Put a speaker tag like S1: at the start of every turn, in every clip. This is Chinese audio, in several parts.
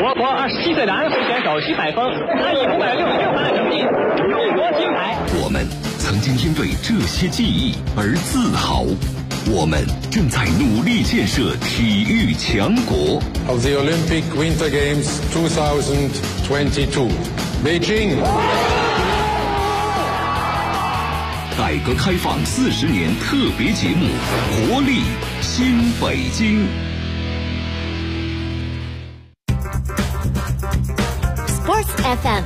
S1: 国27岁的安徽选手徐百峰，他以566分的成绩荣夺金牌。
S2: 我们曾经因为这些记忆而自豪，我们正在努力建设体育强国。
S3: Of the Olympic Winter Games 2022, Beijing。
S2: 改革开放40年特别节目，活力新北京。
S4: Sports FM，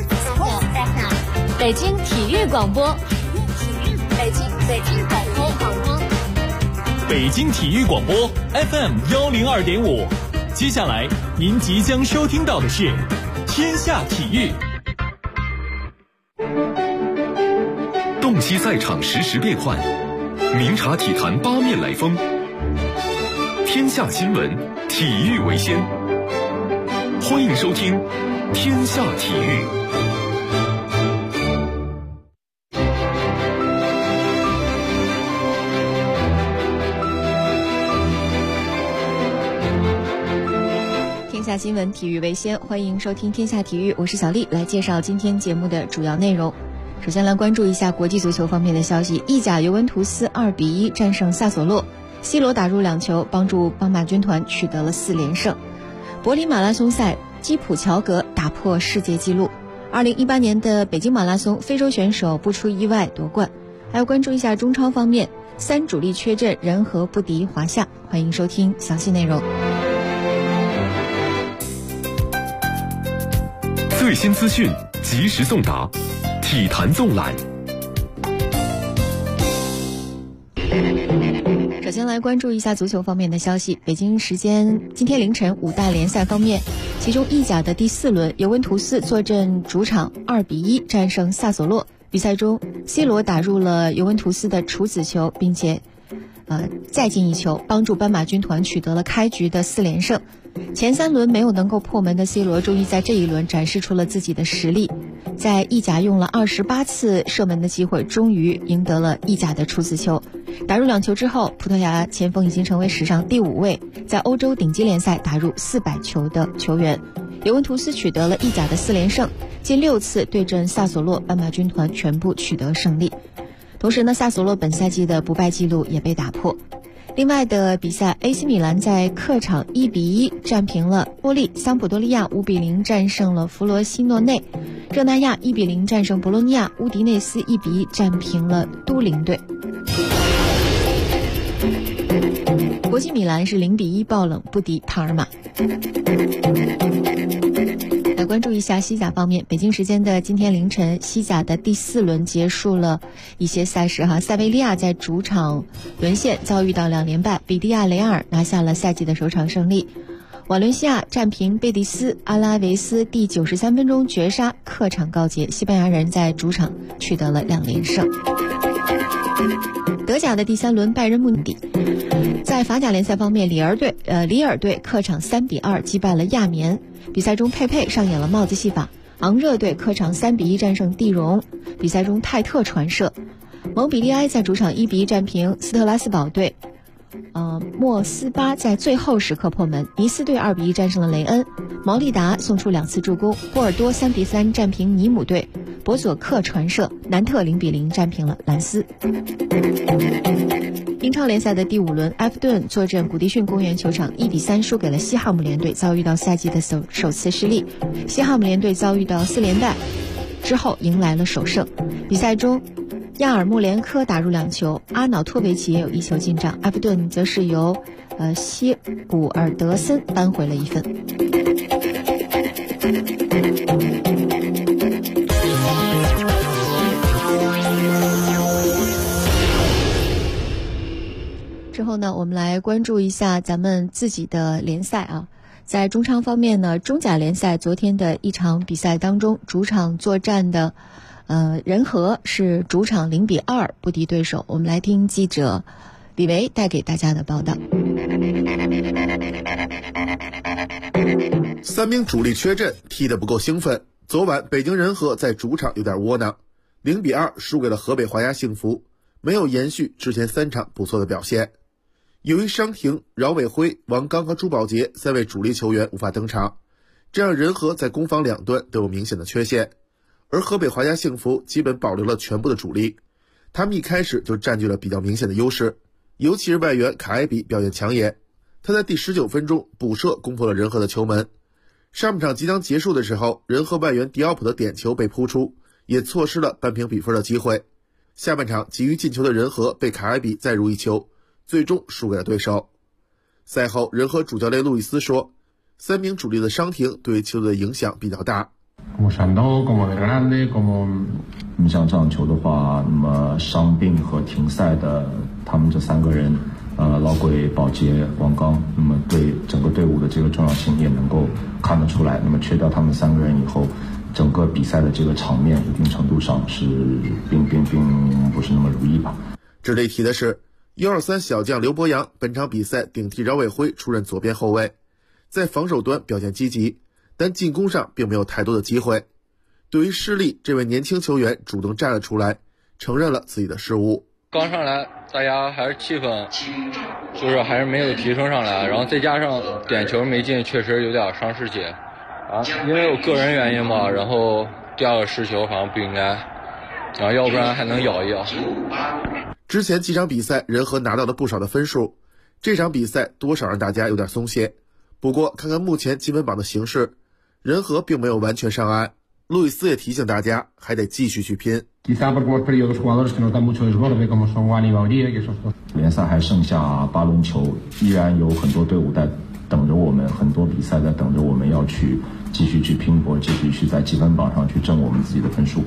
S4: 北京体育广播，北京广播，
S5: 北京体育广播 FM102.5。接下来您即将收听到的是《天下体育》。
S2: 洞悉赛场实时变幻，明察体坛八面来风。天下新闻，体育为先。欢迎收听《天下体育》。
S6: 天下新闻，体育为先。欢迎收听《天下体育》，我是小丽，来介绍今天节目的主要内容。首先来关注一下国际足球方面的消息。意甲尤文图斯2-1战胜萨索洛，C罗打入2球，帮助斑马军团取得了4连胜。柏林马拉松赛，基普乔格打破世界纪录。2018年的北京马拉松，非洲选手不出意外夺冠。还要关注一下中超方面，3主力缺阵，人和不敌华夏。欢迎收听详细内容。
S2: 最新资讯，及时送达。体坛纵览。
S6: 首先来关注一下足球方面的消息。北京时间今天凌晨5大联赛方面，其中意甲的第4轮，尤文图斯坐镇主场2-1战胜萨索洛。比赛中 C 罗打入了尤文图斯的处子球，并且再进1球，帮助斑马军团取得了开局的4连胜。前3轮没有能够破门的 C 罗，终于在这一轮展示出了自己的实力，在意甲用了28次射门的机会，终于赢得了意甲的处子球。打入2球之后，葡萄牙前锋已经成为史上第5位在欧洲顶级联赛打入400球的球员。尤文图斯取得了意甲的4连胜，近6次对阵萨索洛，斑马军团全部取得胜利。同时呢，萨索洛本赛季的不败记录也被打破。另外的比赛 ，AC 米兰在客场1-1战平了波利，桑普多利亚5-0战胜了弗罗西诺内，热那亚1-0战胜博洛尼亚，乌迪内斯1-1战平了都灵队。国际米兰是0-1爆冷不敌帕尔马。来关注一下西甲方面，北京时间的今天凌晨，西甲的第4轮结束了一些赛事塞维利亚在主场沦陷，遭遇到2连败，比蒂亚雷亚尔拿下了赛季的首场胜利。瓦伦西亚战平贝蒂斯，阿拉维斯第93分钟绝杀，客场告捷，西班牙人在主场取得了2连胜。德甲的第3轮，拜仁慕尼黑在法甲联赛方面，里尔队客场3-2击败了亚眠。比赛中佩佩上演了帽子戏法，昂热队客场3-1战胜蒂荣。比赛中泰特传射，蒙彼利埃在主场1-1战平斯特拉斯堡队。莫斯巴在最后时刻破门，尼斯队2-1战胜了雷恩。毛利达送出2次助攻，波尔多3-3战平尼姆队。博佐克传射，南特0-0战平了兰斯。英超联赛的第5轮，埃弗顿坐镇古迪逊公园球场1-3输给了西汉姆联队，遭遇到赛季的首次失利。西汉姆联队遭遇到4连败之后迎来了首胜。比赛中，亚尔穆连科打入2球，阿瑙托维奇也有1球进账，埃弗顿则是由希古尔德森扳回了1分。之后呢，我们来关注一下咱们自己的联赛啊。在中超方面呢，中甲联赛昨天的一场比赛当中，主场作战的人和是主场0-2不敌对手。我们来听记者李维带给大家的报道。
S7: 3名主力缺阵，踢得不够兴奋。昨晚北京人和在主场有点窝囊，0-2输给了河北华夏幸福，没有延续之前3场不错的表现。由于伤停，饶伟辉、王刚和朱宝杰3位主力球员无法登场， 这让人和在攻防两端都有明显的缺陷。而河北华夏幸福基本保留了全部的主力，他们一开始就占据了比较明显的优势，尤其是外援卡埃比表现抢眼，他在第19分钟补射攻破了人和的球门。上半场即将结束的时候，人和外援迪奥普的点球被扑出，也错失了扳平比分的机会。下半场急于进球的人和被卡埃比再入一球，最终输给了对手。赛后，人和主教练路易斯说，3名主力的伤停对球队的影响比较大。
S8: 像这场球的话，那么伤病和停赛的他们这3个人，老鬼、保洁、王刚，那么对整个队伍的这个重要性也能够看得出来。那么缺掉他们3个人以后，整个比赛的这个场面一定程度上是并不是那么如意吧。
S7: 值得一提的是，123小将刘博洋本场比赛顶替饶伟辉出任左边后卫，在防守端表现积极，但进攻上并没有太多的机会。对于失利，这位年轻球员主动站了出来，承认了自己的失误。
S9: 刚上来大家还是气氛就是还是没有提升上来，然后再加上点球没进，确实有点伤士气啊，因为有个人原因吧，然后第2个失球好像不应该，然后要不然还能咬一咬。
S7: 之前几场比赛人和拿到了不少的分数，这场比赛多少让大家有点松懈。不过看看目前积分榜的形势，人和并没有完全上岸，路易斯也提醒大家还得继续去拼。
S8: 联赛还剩下8轮球，依然有很多队伍在等着我们，很多比赛在等着我们要去继续去拼搏，继续去在积分榜上去挣我们自己的分数。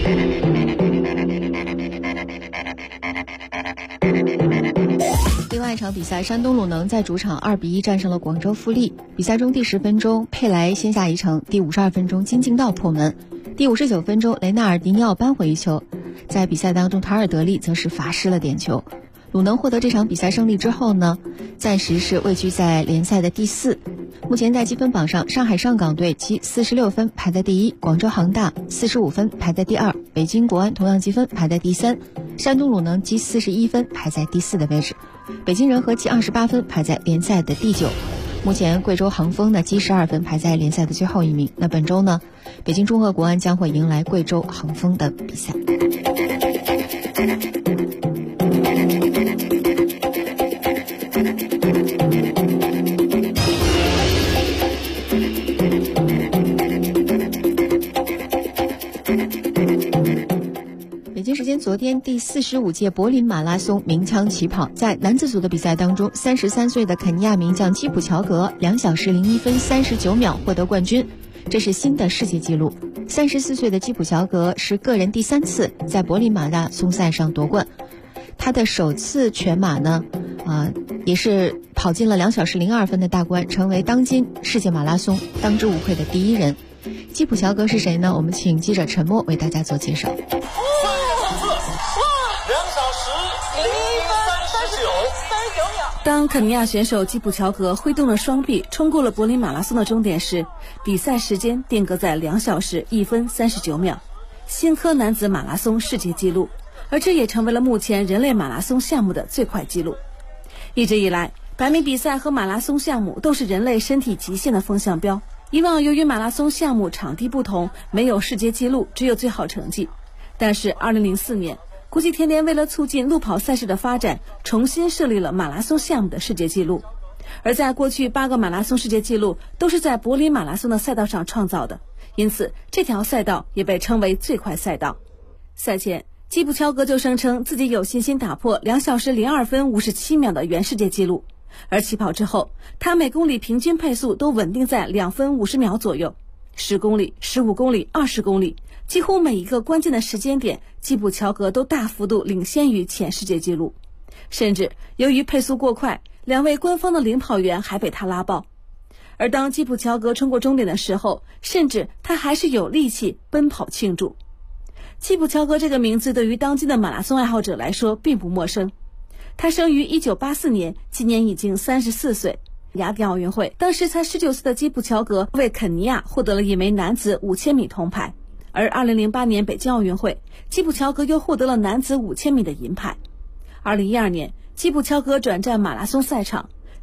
S6: 另外一场比赛，山东鲁能在主场2比1战胜了广州富力。比赛中第10分钟，佩莱先下一城；第52分钟，金敬道破门；第59分钟，雷纳尔迪尼奥扳回一球。在比赛当中，塔尔德利则是罚失了点球。鲁能获得这场比赛胜利之后呢，暂时是位居在联赛的第4。目前在积分榜上，上海上港队积46分排在第1，广州恒大45分排在第2，北京国安同样积分排在第3，山东鲁能积41分排在第4的位置，北京人和积28分排在联赛的第9。目前贵州恒丰呢积12分排在联赛的最后一名。那本周呢，北京中赫国安将会迎来贵州恒丰的比赛。北京时间昨天，第45届柏林马拉松鸣枪起跑，在男子组的比赛当中，33岁的肯尼亚名将基普乔格2小时01分39秒获得冠军，这是新的世界纪录。34岁的基普乔格是个人第3次在柏林马拉松赛上夺冠，他的首次全马呢，也是跑进了2小时02分的大关，成为当今世界马拉松当之无愧的第1人。基普乔格是谁呢？我们请记者陈默为大家做介绍。
S10: 当肯尼亚选手基普乔格挥动了双臂冲过了柏林马拉松的终点时，比赛时间定格在2小时1分39秒，新科男子马拉松世界纪录，而这也成为了目前人类马拉松项目的最快纪录。一直以来，100米比赛和马拉松项目都是人类身体极限的风向标。以往由于马拉松项目场地不同，没有世界纪录，只有最好成绩。但是2004年国际田联为了促进路跑赛事的发展，重新设立了马拉松项目的世界纪录。而在过去8个马拉松世界纪录都是在柏林马拉松的赛道上创造的，因此这条赛道也被称为最快赛道。赛前，基普乔格就声称自己有信心打破2小时02分57秒的原世界纪录，而起跑之后，他每公里平均配速都稳定在2分50秒左右，10公里、15公里、20公里，几乎每一个关键的时间点，基普乔格都大幅度领先于前世界纪录。甚至由于配速过快，2位官方的领跑员还被他拉爆。而当基普乔格冲过终点的时候，甚至他还是有力气奔跑庆祝。基普乔格这个名字对于当今的马拉松爱好者来说并不陌生。他生于1984年，今年已经34岁。雅典奥运会，当时才19岁的基普乔格为肯尼亚获得了一枚男子5000米铜牌，而2008年北京奥运会，基普乔格又获得了男子5000米的银牌。2012年，基普乔格转战马拉松赛场，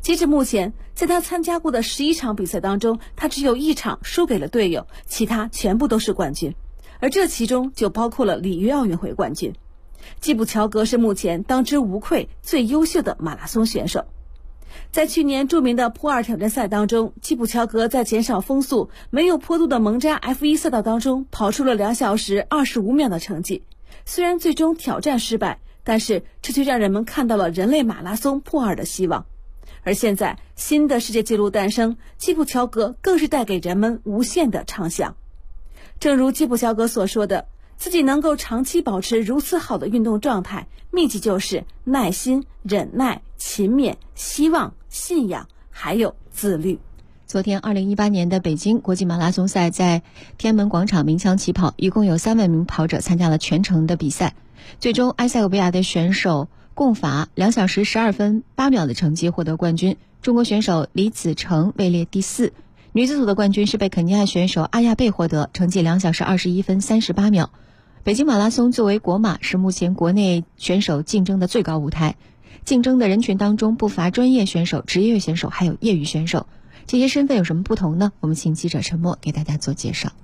S10: 截至目前，在他参加过的11场比赛当中，他只有1场输给了队友，其他全部都是冠军，而这其中就包括了里约奥运会冠军。基普乔格是目前当之无愧最优秀的马拉松选手。在去年著名的普洱挑战赛当中，基普乔格在减少风速、没有坡度的蒙扎 F1 赛道当中跑出了2小时25秒的成绩。虽然最终挑战失败，但是这却让人们看到了人类马拉松普洱的希望。而现在新的世界纪录诞生，基普乔格更是带给人们无限的畅想。正如基普乔格所说的，自己能够长期保持如此好的运动状态，秘籍就是耐心、忍耐、勤勉、希望、信仰，还有自律。
S6: 昨天2018年的北京国际马拉松赛在天安门广场鸣枪起跑，一共有3万名跑者参加了全程的比赛。最终埃塞俄比亚的选手贡伐2小时12分8秒的成绩获得冠军，中国选手李子成位列第4。女子组的冠军是被肯尼亚选手阿亚贝获得，成绩2小时21分38秒。北京马拉松作为国马，是目前国内选手竞争的最高舞台。竞争的人群当中不乏专业选手、职业选手，还有业余选手。这些身份有什么不同呢？我们请记者陈默给大家做介绍。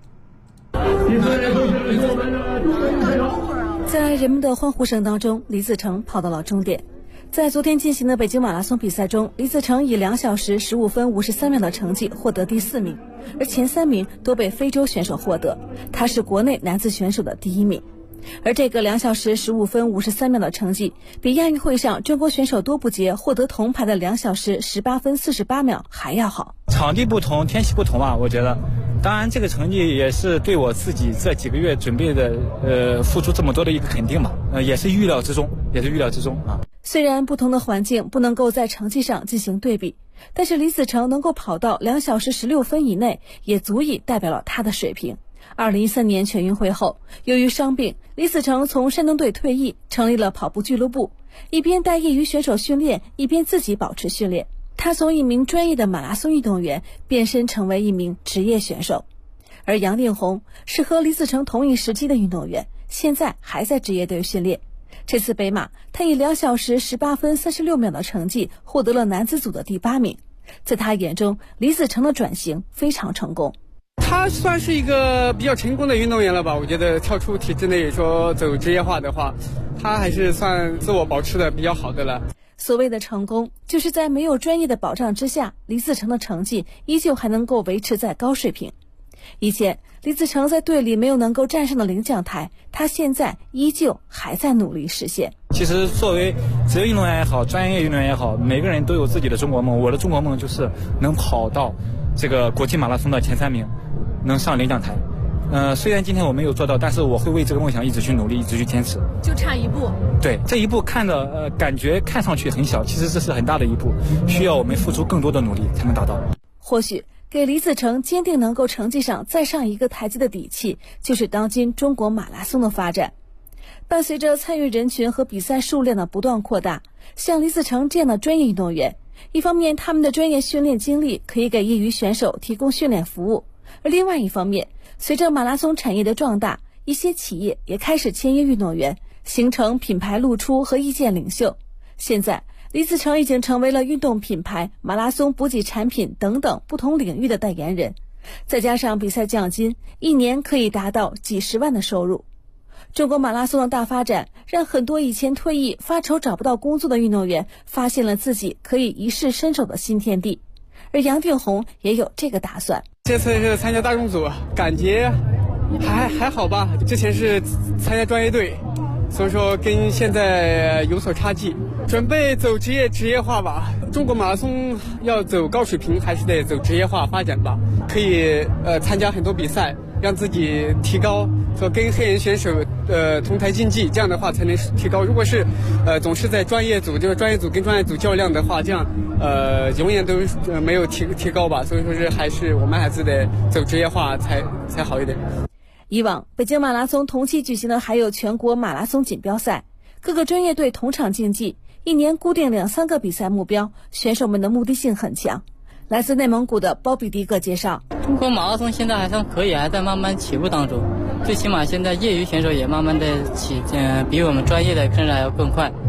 S10: 在人们的欢呼声当中，李子成跑到了终点。在昨天进行的北京马拉松比赛中，李子成以2小时15分53秒的成绩获得第4名，而前3名都被非洲选手获得，他是国内男子选手的第1名。而这个2小时15分53秒的成绩，比亚运会上中国选手多布杰获得铜牌的2小时18分48秒还要好。
S11: 场地不同，天气不同吧，我觉得。当然，这个成绩也是对我自己这几个月准备的，付出这么多的一个肯定吧，也是预料之中啊。
S10: 虽然不同的环境不能够在成绩上进行对比，但是李子成能够跑到2小时16分以内，也足以代表了他的水平。2013年全运会后，由于伤病，李子成从山东队退役，成立了跑步俱乐部，一边带业余选手训练，一边自己保持训练。他从一名专业的马拉松运动员变身成为一名职业选手。而杨定宏是和李子成同一时期的运动员，现在还在职业队训练。这次北马，他以2小时18分36秒的成绩获得了男子组的第8名。在他眼中，李子成的转型非常成功。
S12: 他算是一个比较成功的运动员了吧？我觉得跳出体制内说走职业化的话，他还是算自我保持的比较好的了。
S10: 所谓的成功，就是在没有专业的保障之下，李子成的成绩依旧还能够维持在高水平。以前李子成在队里没有能够站上的领奖台，他现在依旧还在努力实现。
S11: 其实作为职业运动员也好，专业运动员也好，每个人都有自己的中国梦。我的中国梦就是能跑到这个国际马拉松的前3名，能上领奖台。虽然今天我没有做到，但是我会为这个梦想一直去努力，一直去坚持。
S10: 就差一步。
S11: 对，这一步感觉看上去很小，其实这是很大的一步，需要我们付出更多的努力才能达到。
S10: 或许给李子成坚定能够成绩上再上一个台阶的底气，就是当今中国马拉松的发展。伴随着参与人群和比赛数量的不断扩大，像李子成这样的专业运动员，一方面他们的专业训练经历可以给业余选手提供训练服务，而另外一方面，随着马拉松产业的壮大，一些企业也开始签约运动员，形成品牌露出和意见领袖。现在李子成已经成为了运动品牌、马拉松补给产品等等不同领域的代言人，再加上比赛奖金，一年可以达到几十万的收入。中国马拉松的大发展，让很多以前退役发愁找不到工作的运动员发现了自己可以一试身手的新天地，而杨定宏也有这个打算。
S12: 这次是参加大众组，感觉还好吧，之前是参加专业队，所以说跟现在有所差距，准备走职业化吧。中国马拉松要走高水平，还是得走职业化发展吧。可以参加很多比赛，让自己提高，说跟黑人选手同台竞技，这样的话才能提高。如果是总是在专业组，就是专业组跟专业组较量的话，这样永远都没有提高吧。所以说我们还是得走职业化才好一点。
S10: 以往北京马拉松同期举行的还有全国马拉松锦标赛，各个专业队同场竞技，一年固定2-3个比赛目标，选手们的目的性很强。来自内蒙古的包比迪克介绍，
S13: 中国马拉松现在还算可以，还在慢慢起步当中，最起码现在业余选手也慢慢的比我们专业的跟着还要更快。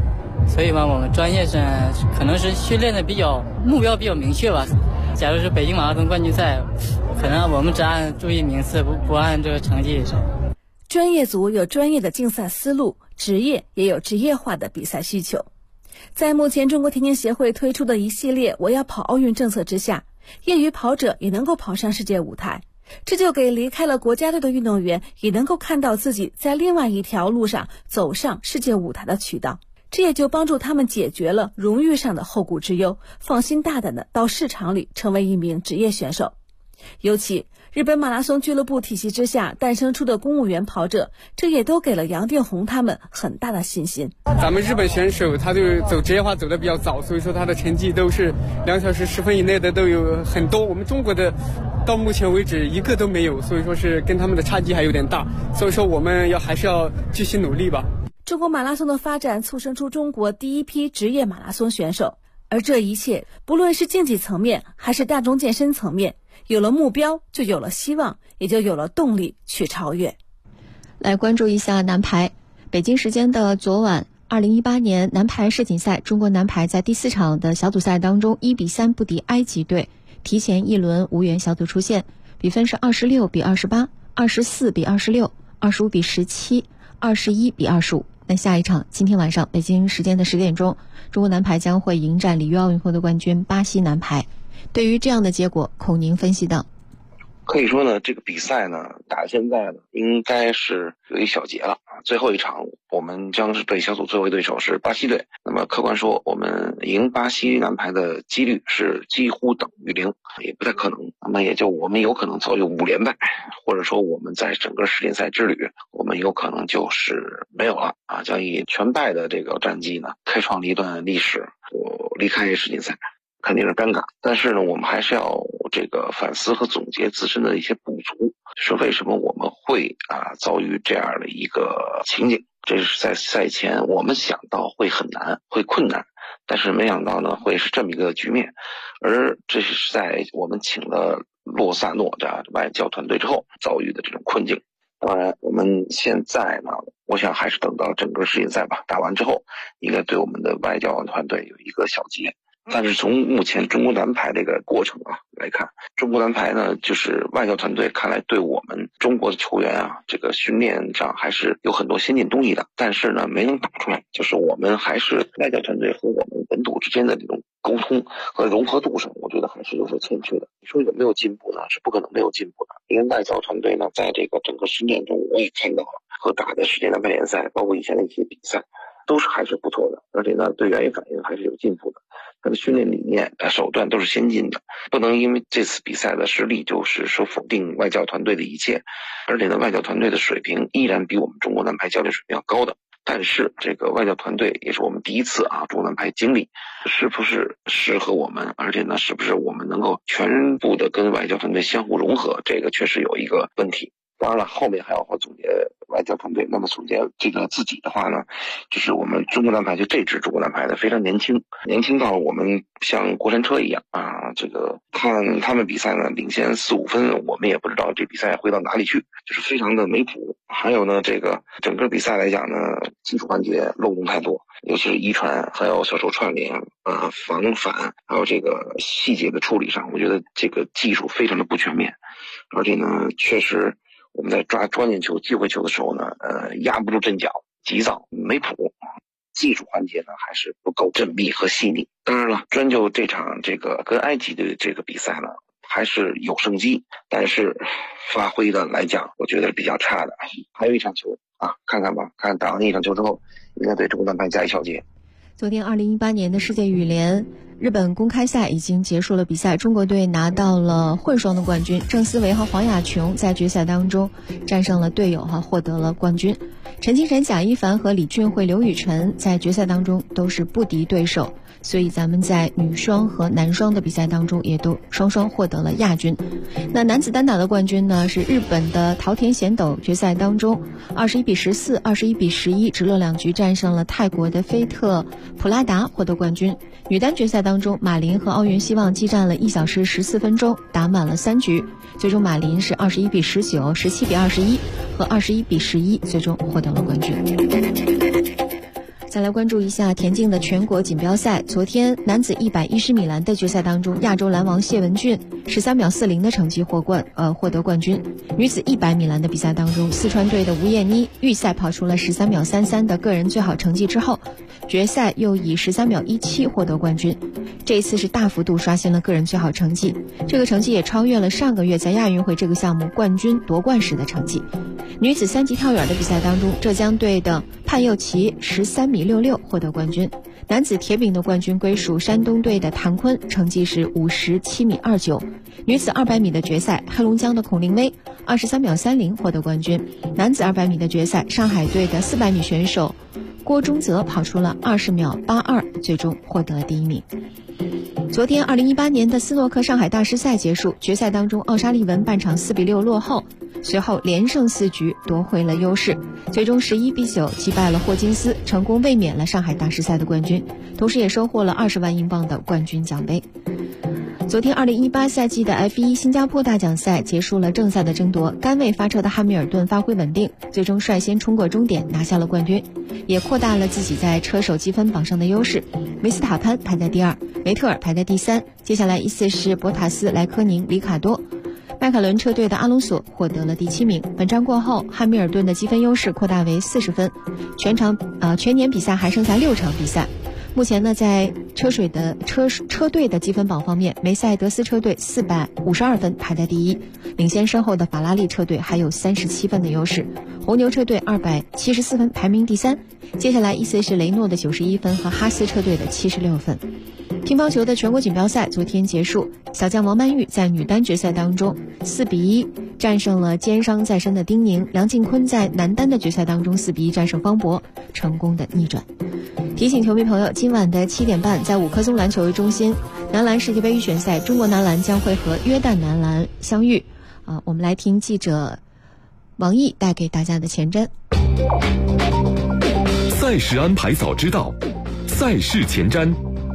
S13: 所以嘛，我们专业生可能是训练的目标比较明确吧。假如是北京马拉松冠军赛，可能我们只按注意名次，不按这个成绩。
S10: 专业组有专业的竞赛思路，职业也有职业化的比赛需求。在目前中国田径协会推出的一系列我要跑奥运政策之下，业余跑者也能够跑上世界舞台，这就给离开了国家队的运动员也能够看到自己在另外一条路上走上世界舞台的渠道，这也就帮助他们解决了荣誉上的后顾之忧，放心大胆的到市场里成为一名职业选手。尤其日本马拉松俱乐部体系之下诞生出的公务员跑者，这也都给了杨定宏他们很大的信心。
S12: 咱们日本选手他就走职业化走得比较早，所以说他的成绩都是2小时10分以内的都有很多，我们中国的到目前为止一个都没有，所以说是跟他们的差距还有点大，所以说我们还是要继续努力吧。
S10: 中国马拉松的发展促生出中国第一批职业马拉松选手，而这一切不论是竞技层面还是大众健身层面，有了目标就有了希望，也就有了动力去超越。
S6: 来关注一下男排。北京时间的昨晚，2018年男排世锦赛，中国男排在第4场的小组赛当中1比3不敌埃及队，提前一轮无缘小组出线，比分是26比28、24比26、25比17、21比25。那下一场，今天晚上北京时间的10点钟，中国男排将会迎战里约奥运会的冠军巴西男排。对于这样的结果，孔宁分析道：
S14: 可以说呢，这个比赛呢打到现在呢，应该是有一小结了啊。最后一场我们将是对小组最后一对手是巴西队，那么客观说，我们赢巴西男排的几率是几乎等于0，也不太可能。那么也就我们有可能遭遇5连败，或者说我们在整个世锦赛之旅，我们有可能就是没有了啊，将以全败的这个战绩呢，开创了一段历史，我离开世锦赛。肯定是尴尬，但是呢，我们还是要这个反思和总结自身的一些不足，是为什么我们会遭遇这样的一个情景。这是在赛前我们想到会很难，会困难，但是没想到呢会是这么一个局面，而这是在我们请了洛萨诺的外教团队之后遭遇的这种困境。当然我们现在呢，我想还是等到整个世锦赛吧打完之后，应该对我们的外教团队有一个小结。但是从目前中国男排这个过程来看，中国男排呢就是外教团队看来对我们中国的球员这个训练上还是有很多先进东西的，但是呢没能打出来，就是我们还是外教团队和我们本土之间的这种沟通和融合度上，我觉得还是有所欠缺的。你说有没有进步呢？是不可能没有进步的。因为外教团队呢在这个整个训练中，我也看到了和打的世界男排联赛包括以前的一些比赛都是还是不错的，而且呢对原因反应还是有进步的，他的训练理念手段都是先进的，不能因为这次比赛的失利就是说否定外教团队的一切，而且呢外教团队的水平依然比我们中国男排教练水平要高的。但是这个外教团队也是我们第一次中国男排经历，是不是适合我们，而且呢是不是我们能够全部的跟外教团队相互融合，这个确实有一个问题。当然了，后面还要总结外教团队。那么总结这个自己的话呢，就是我们中国男排就这支中国男排的非常年轻到我们像过山车一样这个看他们比赛呢领先4-5分，我们也不知道这比赛会到哪里去，就是非常的没谱。还有呢，这个整个比赛来讲呢，技术环节漏洞太多，尤其是一传还有小手串联防反，还有这个细节的处理上，我觉得这个技术非常的不全面，而且呢确实我们在抓关键球机会球的时候呢压不住阵脚，急躁没谱，技术环节呢还是不够缜密和细腻。当然了，专就这场这个跟埃及的这个比赛呢还是有胜机，但是发挥的来讲我觉得是比较差的。还有一场球看看吧，看打完一场球之后应该对中国男排加一小节。
S6: 昨天2018年的世界羽联日本公开赛已经结束了比赛，中国队拿到了混双的冠军，郑思维和黄雅琼在决赛当中战胜了队友获得了冠军。陈清晨、贾一凡和李俊慧、刘雨辰在决赛当中都是不敌对手，所以咱们在女双和男双的比赛当中也都双双获得了亚军。那男子单打的冠军呢是日本的桃田贤斗，决赛当中21比14、21比11直落2局战胜了泰国的菲特普拉达获得冠军。女单决赛当中，马林和奥运希望激战了1小时14分钟，打满了3局，最终马林是21比19、17比21和21比11最终获得了冠军。 再来关注一下田径的全国锦标赛。昨天男子110米栏的决赛当中，亚洲栏王谢文俊13秒40的成绩获得冠军。女子100米栏的比赛当中，四川队的吴艳妮预赛跑出了13秒33的个人最好成绩之后，决赛又以13秒17获得冠军。这一次是大幅度刷新了个人最好成绩，这个成绩也超越了上个月在亚运会这个项目冠军夺冠时的成绩。女子3级跳远的比赛当中，浙江队的潘又琪13米66获得冠军。男子铁饼的冠军归属山东队的谭坤，成绩是57米29。女子200米的决赛，黑龙江的孔令威23秒30获得冠军。男子200米的决赛，上海队的400米选手郭忠泽跑出了20秒82，最终获得了第1名。昨天2018年的斯诺克上海大师赛结束，决赛当中奥沙利文半场4比6落后，随后连胜4局夺回了优势，最终11比9击败了霍金斯，成功卫冕了上海大师赛的冠军，同时也收获了20万英镑的冠军奖杯。昨天2018赛季的 F1 新加坡大奖赛结束了正赛的争夺，杆位发车的汉密尔顿发挥稳定，最终率先冲过终点拿下了冠军，也扩大了自己在车手积分榜上的优势。维斯塔潘排在第2，维特尔排在第3，接下来依次是博塔斯、莱科宁、里卡多。迈凯伦车队的阿隆索获得了第7名。本站过后，汉密尔顿的积分优势扩大为40分，全年比赛还剩下6场比赛。目前呢，在车队的积分榜方面，梅赛德斯车队452分排在第1，领先身后的法拉利车队还有37分的优势。红牛车队274分排名第3，接下来依次是雷诺的91分和哈斯车队的76分。乒乓球的全国锦标赛昨天结束，小将王曼玉在女单决赛当中4比1战胜了肩伤在身的丁宁，梁靖昆在男单的决赛当中4比1战胜方博，成功的逆转。提醒球迷朋友，今晚的7点半，在五棵松篮球中心男篮世界杯预选赛，中国男篮将会和约旦男篮相遇。我们来听记者王毅带给大家的前瞻。
S2: 赛事安排早知道，赛事前瞻。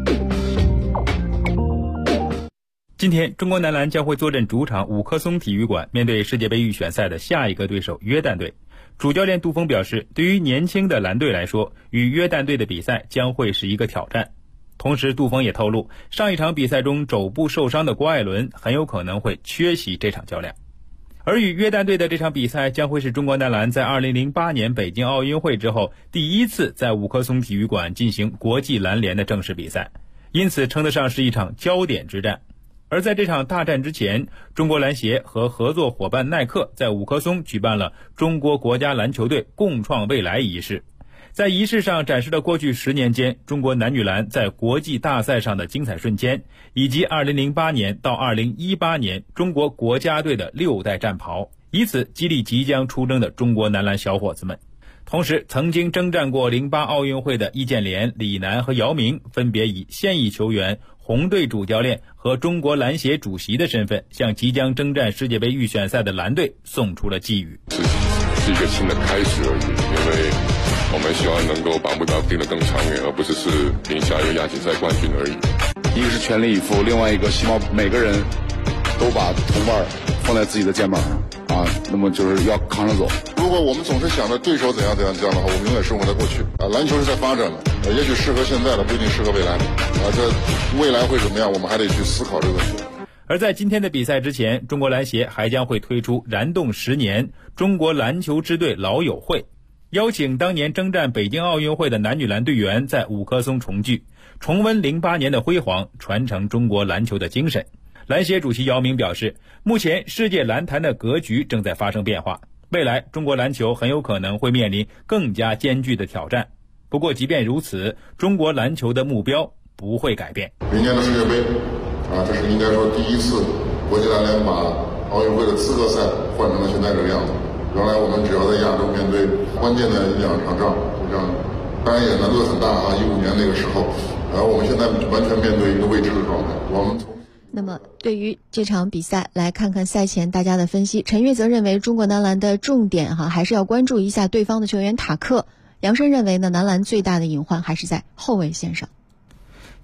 S11: 今天，中国男篮将会坐镇主场五棵松体育馆，面对世界杯预选赛的下一个对手约旦队。主教练杜峰表示，对于年轻的蓝队来说，与约旦队的比赛将会是一个挑战。同时，杜峰也透露，上一场比赛中肘部受伤的郭艾伦很有可能会缺席这场较量。而与约旦队的这场比赛将会是中国男篮在2008年北京奥运会之后第一次在五棵松体育馆进行国际篮联的正式比赛，因此称得上是一场焦点之战。而在这场大战之前，中国篮协和合作伙伴耐克在五棵松举办了中国国家篮球队共创未来仪式。在仪式上展示了过去10年间中国男女篮在国际大赛上的精彩瞬间，以及2008年到2018年中国国家队的6代战袍，以此激励即将出征的中国男篮小伙子们。同时，曾经征战过08奥运会的易建联、李楠和姚明分别以现役球员、红队主教练和中国篮协主席的身份，向即将征战世界杯预选赛的蓝队送出了寄语。
S15: 是一个新的开始而已，因为我们希望能够把目标定得更长远，而不是赢下一个亚锦赛冠军而已。
S16: 一个是全力以赴，另外一个希望每个人都把铜腕放在自己的肩膀上那么就是要扛着走。
S17: 如果我们总是想着对手怎样怎样这样的话，我们永远生活在过去篮球是在发展的，也许适合现在的不一定适合未来的这未来会怎么样，我们还得去思考这个问题。
S11: 而在今天的比赛之前，中国篮协还将会推出燃动10年中国篮球支队老友会，邀请当年征战北京奥运会的男女篮队员在五棵松重聚，重温08年的辉煌，传承中国篮球的精神。篮协主席姚明表示，目前世界篮坛的格局正在发生变化，未来中国篮球很有可能会面临更加艰巨的挑战。不过即便如此，中国篮球的目标不会改变。
S17: 明年的世界杯这是应该说第一次国际篮联把奥运会的资格赛换成了现在这个样子。原来我们只要在亚洲面对关键的1-2场仗，当然也难度很大15年那个时候，我们现在完全面对一个未知的状态。
S6: 那么对于这场比赛，来看看赛前大家的分析。陈悦则认为中国男篮的重点还是要关注一下对方的球员塔克。杨申认为呢，男篮最大的隐患还是在后卫线上。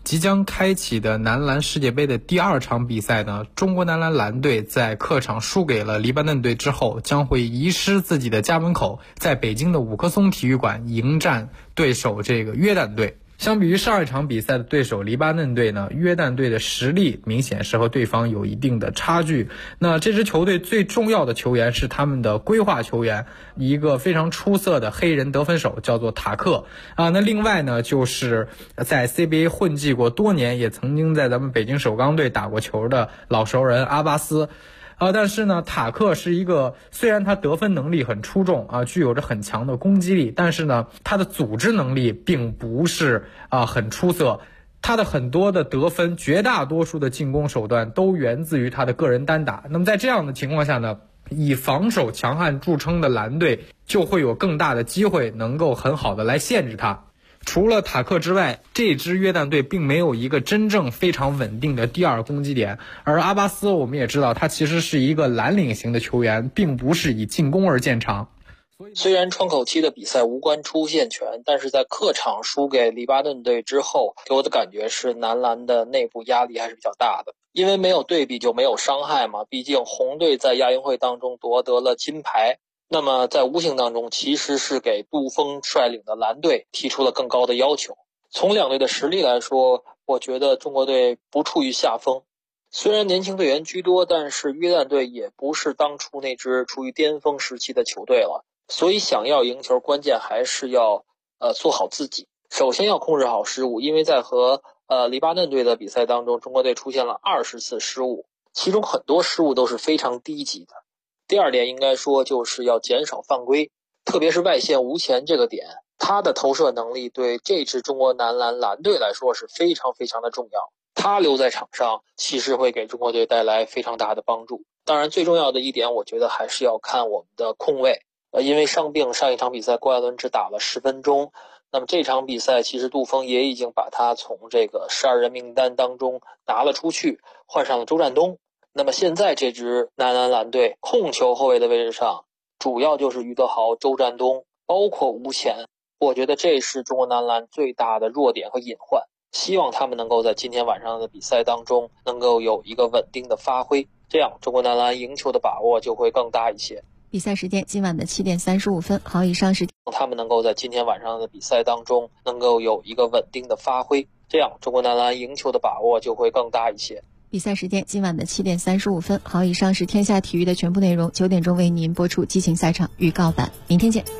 S18: 即将开启的男篮世界杯的第2场比赛呢，中国男篮蓝队在客场输给了黎巴嫩队之后，将会移师自己的家门口，在北京的五棵松体育馆迎战对手这个约旦队。相比于上一场比赛的对手黎巴嫩队呢，约旦队的实力明显是和对方有一定的差距。那这支球队最重要的球员是他们的规划球员，一个非常出色的黑人得分手叫做塔克啊。那另外呢，就是在 CBA 混迹过多年，也曾经在咱们北京首钢队打过球的老熟人阿巴斯。但是呢，塔克是一个虽然他得分能力很出众啊，具有着很强的攻击力，但是呢，他的组织能力并不是很出色。他的很多的得分，绝大多数的进攻手段都源自于他的个人单打。那么在这样的情况下呢，以防守强悍著称的蓝队就会有更大的机会能够很好的来限制他。除了塔克之外，这支约旦队并没有一个真正非常稳定的第2攻击点，而阿巴斯我们也知道他其实是一个蓝领型的球员，并不是以进攻而见长。
S19: 虽然窗口期的比赛无关出线权，但是在客场输给黎巴嫩队之后，给我的感觉是男篮的内部压力还是比较大的。因为没有对比就没有伤害嘛，毕竟红队在亚运会当中夺得了金牌，那么在无形当中其实是给杜锋率领的蓝队提出了更高的要求。从两队的实力来说，我觉得中国队不处于下风。虽然年轻队员居多，但是约旦队也不是当初那支处于巅峰时期的球队了，所以想要赢球，关键还是要做好自己。首先要控制好失误，因为在和黎巴嫩队的比赛当中，中国队出现了20次失误，其中很多失误都是非常低级的。第二点应该说就是要减少犯规，特别是外线吴前这个点，他的投射能力对这支中国男篮蓝队来说是非常非常的重要，他留在场上其实会给中国队带来非常大的帮助。当然最重要的一点，我觉得还是要看我们的控卫，因为伤病，上一场比赛郭艾伦只打了10分钟，那么这场比赛其实杜锋也已经把他从这个12人名单当中拿了出去，换上了周占东。那么现在这支男篮蓝队控球后卫的位置上，主要就是于德豪、周占东，包括吴前，我觉得这是中国男篮最大的弱点和隐患。希望他们能够在今天晚上的比赛当中能够有一个稳定的发挥，这样中国男篮赢球的把握就会更大一些。
S6: 比赛时间今晚的7点35分。好，以上是
S19: 他们能够在今天晚上的比赛当中能够有一个稳定的发挥，这样中国男篮赢球的把握就会更大一些。
S6: 比赛时间今晚的7点35分。好，以上是天下体育的全部内容。9点钟为您播出激情赛场预告版，明天见。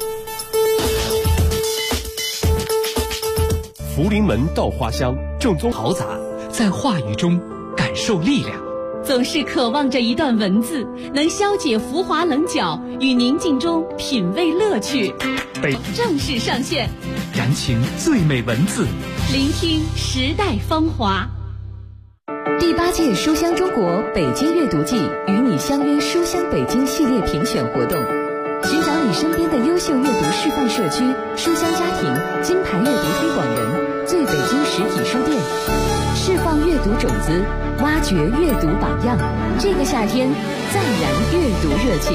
S20: 福临门稻花香，正宗豪杂，在话语中感受力量。
S21: 总是渴望着一段文字，能消解浮华棱角，与宁静中品味乐趣。正式上线，
S20: 燃情最美文字，
S21: 聆听时代芳华。
S22: 第8届书香中国北京阅读季与你相约书香北京系列评选活动，寻找你身边的优秀阅读示范社区、书香家庭、金牌阅读推广人、最北京实体书店，释放阅读种子，挖掘阅读榜样。这个夏天，再燃阅读热情。